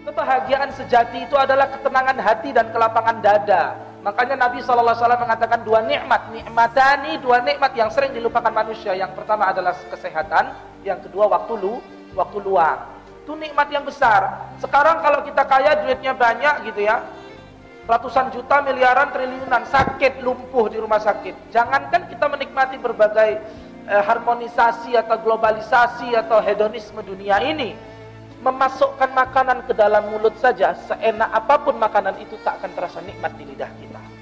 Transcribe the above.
Kebahagiaan sejati itu adalah ketenangan hati dan kelapangan dada. Makanya Nabi SAW mengatakan dua nikmat yang sering dilupakan manusia. Yang pertama adalah kesehatan, yang kedua waktu luang. Itu nikmat yang besar. Sekarang kalau kita kaya, duitnya banyak gitu ya, ratusan juta, miliaran, triliunan, sakit, lumpuh di rumah sakit. Jangankan kita menikmati berbagai harmonisasi atau globalisasi atau hedonisme dunia ini, memasukkan makanan ke dalam mulut saja, seenak apapun makanan itu tak akan terasa nikmat di lidah kita.